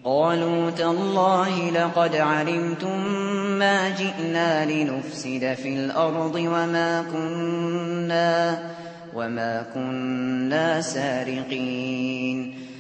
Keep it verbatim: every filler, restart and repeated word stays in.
قالوا تالله لقد علمتم ما جئنا لنفسد في الأرض وما كنا وما كنا سارقين